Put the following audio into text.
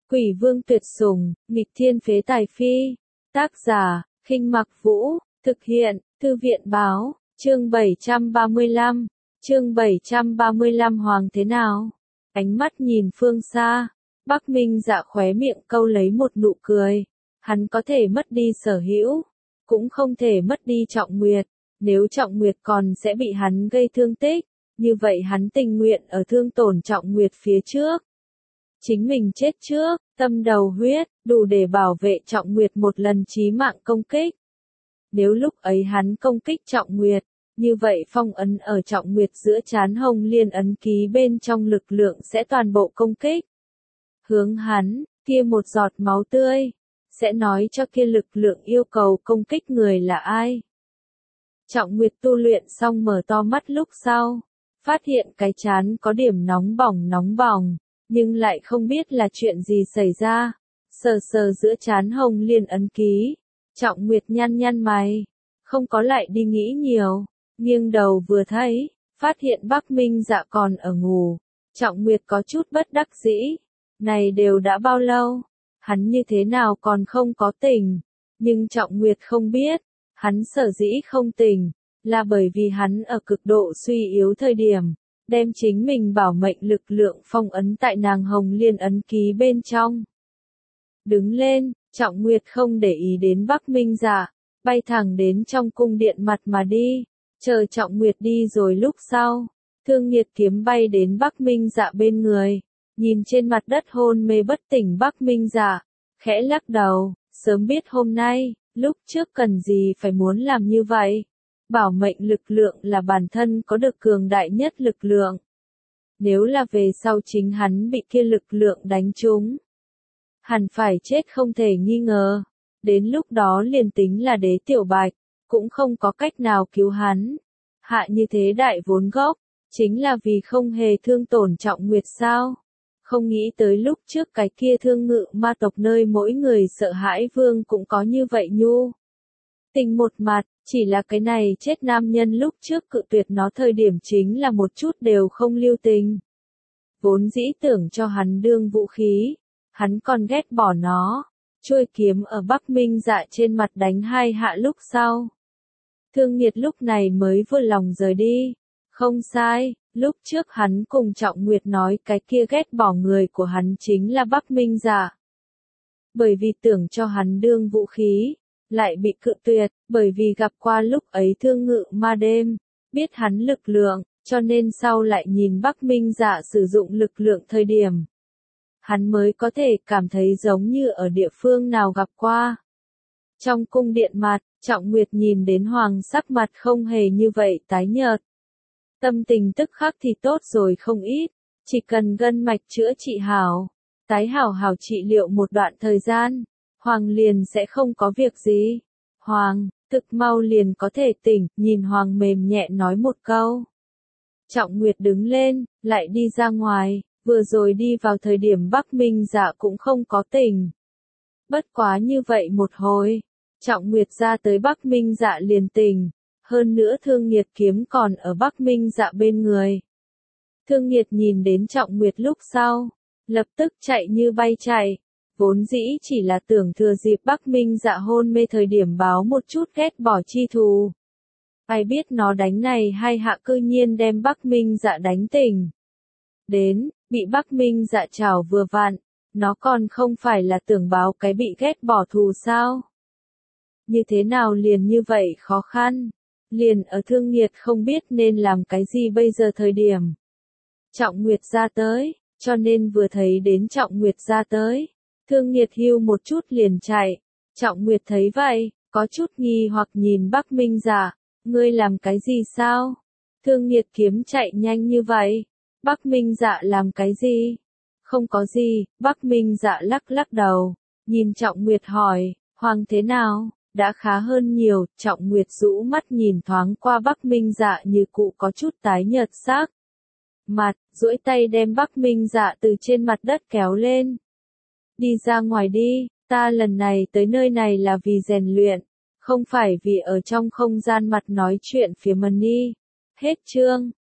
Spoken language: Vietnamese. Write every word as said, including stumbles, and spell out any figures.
Quỷ vương tuyệt sủng, nghịch thiên phế tài phi. Tác giả, Khinh Mặc Vũ, thực hiện, Thư viện báo, chương bảy trăm ba mươi lăm, chương bảy trăm ba mươi lăm Hoàng thế nào? Ánh mắt nhìn phương xa, Bắc Minh Dạ khóe miệng câu lấy một nụ cười. Hắn có thể mất đi Sở Hữu, cũng không thể mất đi Trọng Nguyệt. Nếu Trọng Nguyệt còn sẽ bị hắn gây thương tích, như vậy hắn tình nguyện ở thương tổn Trọng Nguyệt phía trước. Chính mình chết trước, tâm đầu huyết, đủ để bảo vệ Trọng Nguyệt một lần chí mạng công kích. Nếu lúc ấy hắn công kích Trọng Nguyệt, như vậy phong ấn ở Trọng Nguyệt giữa trán hồng liên ấn ký bên trong lực lượng sẽ toàn bộ công kích. Hướng hắn, kia một giọt máu tươi, sẽ nói cho kia lực lượng yêu cầu công kích người là ai. Trọng Nguyệt tu luyện xong mở to mắt lúc sau, phát hiện cái trán có điểm nóng bỏng nóng bỏng, nhưng lại không biết là chuyện gì xảy ra. Sờ sờ giữa trán hồng liên ấn ký, Trọng Nguyệt nhăn nhăn mày, không có lại đi nghĩ nhiều, nghiêng đầu vừa thấy, phát hiện Bắc Minh Dạ còn ở ngủ. Trọng Nguyệt có chút bất đắc dĩ, này đều đã bao lâu, hắn như thế nào còn không có tỉnh, nhưng Trọng Nguyệt không biết, hắn sở dĩ không tỉnh, là bởi vì hắn ở cực độ suy yếu thời điểm, đem chính mình bảo mệnh lực lượng phong ấn tại nàng hồng liên ấn ký bên trong. Đứng lên, Trọng Nguyệt không để ý đến Bắc Minh Dạ, bay thẳng đến trong cung điện mặt mà đi, chờ Trọng Nguyệt đi rồi lúc sau, Thương Nhiệt kiếm bay đến Bắc Minh Dạ bên người, nhìn trên mặt đất hôn mê bất tỉnh Bắc Minh Dạ, khẽ lắc đầu, sớm biết hôm nay, lúc trước cần gì phải muốn làm như vậy. Bảo mệnh lực lượng là bản thân có được cường đại nhất lực lượng. Nếu là về sau chính hắn bị kia lực lượng đánh trúng, hẳn phải chết không thể nghi ngờ. Đến lúc đó liền tính là Đế Tiểu Bạch, cũng không có cách nào cứu hắn. Hạ như thế đại vốn gốc, chính là vì không hề thương tổn Trọng Nguyệt sao. Không nghĩ tới lúc trước cái kia thương ngự ma tộc nơi mỗi người sợ hãi vương cũng có như vậy nhu. Tình một mặt, chỉ là cái này chết nam nhân lúc trước cự tuyệt nó thời điểm chính là một chút đều không lưu tình. Vốn dĩ tưởng cho hắn đương vũ khí, hắn còn ghét bỏ nó, chuôi kiếm ở Bắc Minh Dạ trên mặt đánh hai hạ lúc sau. Thương Nhiệt lúc này mới vừa lòng rời đi, không sai, lúc trước hắn cùng Trọng Nguyệt nói cái kia ghét bỏ người của hắn chính là Bắc Minh Dạ. Bởi vì tưởng cho hắn đương vũ khí, lại bị cự tuyệt, bởi vì gặp qua lúc ấy thương ngự ma đêm, biết hắn lực lượng, cho nên sau lại nhìn Bắc Minh Dạ sử dụng lực lượng thời điểm. Hắn mới có thể cảm thấy giống như ở địa phương nào gặp qua. Trong cung điện mặt, Trọng Nguyệt nhìn đến Hoàng sắc mặt không hề như vậy tái nhợt. Tâm tình tức khắc thì tốt rồi không ít, chỉ cần gân mạch chữa trị hảo, tái hảo hảo trị liệu một đoạn thời gian. Hoàng liền sẽ không có việc gì. Hoàng, thực mau liền có thể tỉnh, nhìn Hoàng mềm nhẹ nói một câu. Trọng Nguyệt đứng lên, lại đi ra ngoài, vừa rồi đi vào thời điểm Bắc Minh Dạ cũng không có tỉnh. Bất quá như vậy một hồi, Trọng Nguyệt ra tới Bắc Minh Dạ liền tỉnh, hơn nữa Thương Nhiệt kiếm còn ở Bắc Minh Dạ bên người. Thương Nhiệt nhìn đến Trọng Nguyệt lúc sau, lập tức chạy như bay chạy. Vốn dĩ chỉ là tưởng thừa dịp Bắc Minh Dạ hôn mê thời điểm báo một chút ghét bỏ chi thù. Ai biết nó đánh này hai hạ cư nhiên đem Bắc Minh Dạ đánh tỉnh. Đến, bị Bắc Minh Dạ chảo vừa vặn, nó còn không phải là tưởng báo cái bị ghét bỏ thù sao. Như thế nào liền như vậy khó khăn, liền ở Thương Nhiệt không biết nên làm cái gì bây giờ thời điểm. Trọng Nguyệt ra tới, cho nên vừa thấy đến Trọng Nguyệt ra tới. Thương Nhiệt hưu một chút liền chạy, Trọng Nguyệt thấy vậy, có chút nghi hoặc nhìn Bắc Minh Dạ, ngươi làm cái gì sao? Thương Nhiệt kiếm chạy nhanh như vậy, Bắc Minh Dạ làm cái gì? Không có gì, Bắc Minh Dạ lắc lắc đầu, nhìn Trọng Nguyệt hỏi, Hoàng thế nào? Đã khá hơn nhiều, Trọng Nguyệt rũ mắt nhìn thoáng qua Bắc Minh Dạ như cụ có chút tái nhợt sắc. Mặt, duỗi tay đem Bắc Minh Dạ từ trên mặt đất kéo lên. Đi ra ngoài đi, ta lần này tới nơi này là vì rèn luyện, không phải vì ở trong không gian mặt nói chuyện phía mần đi. Hết chương.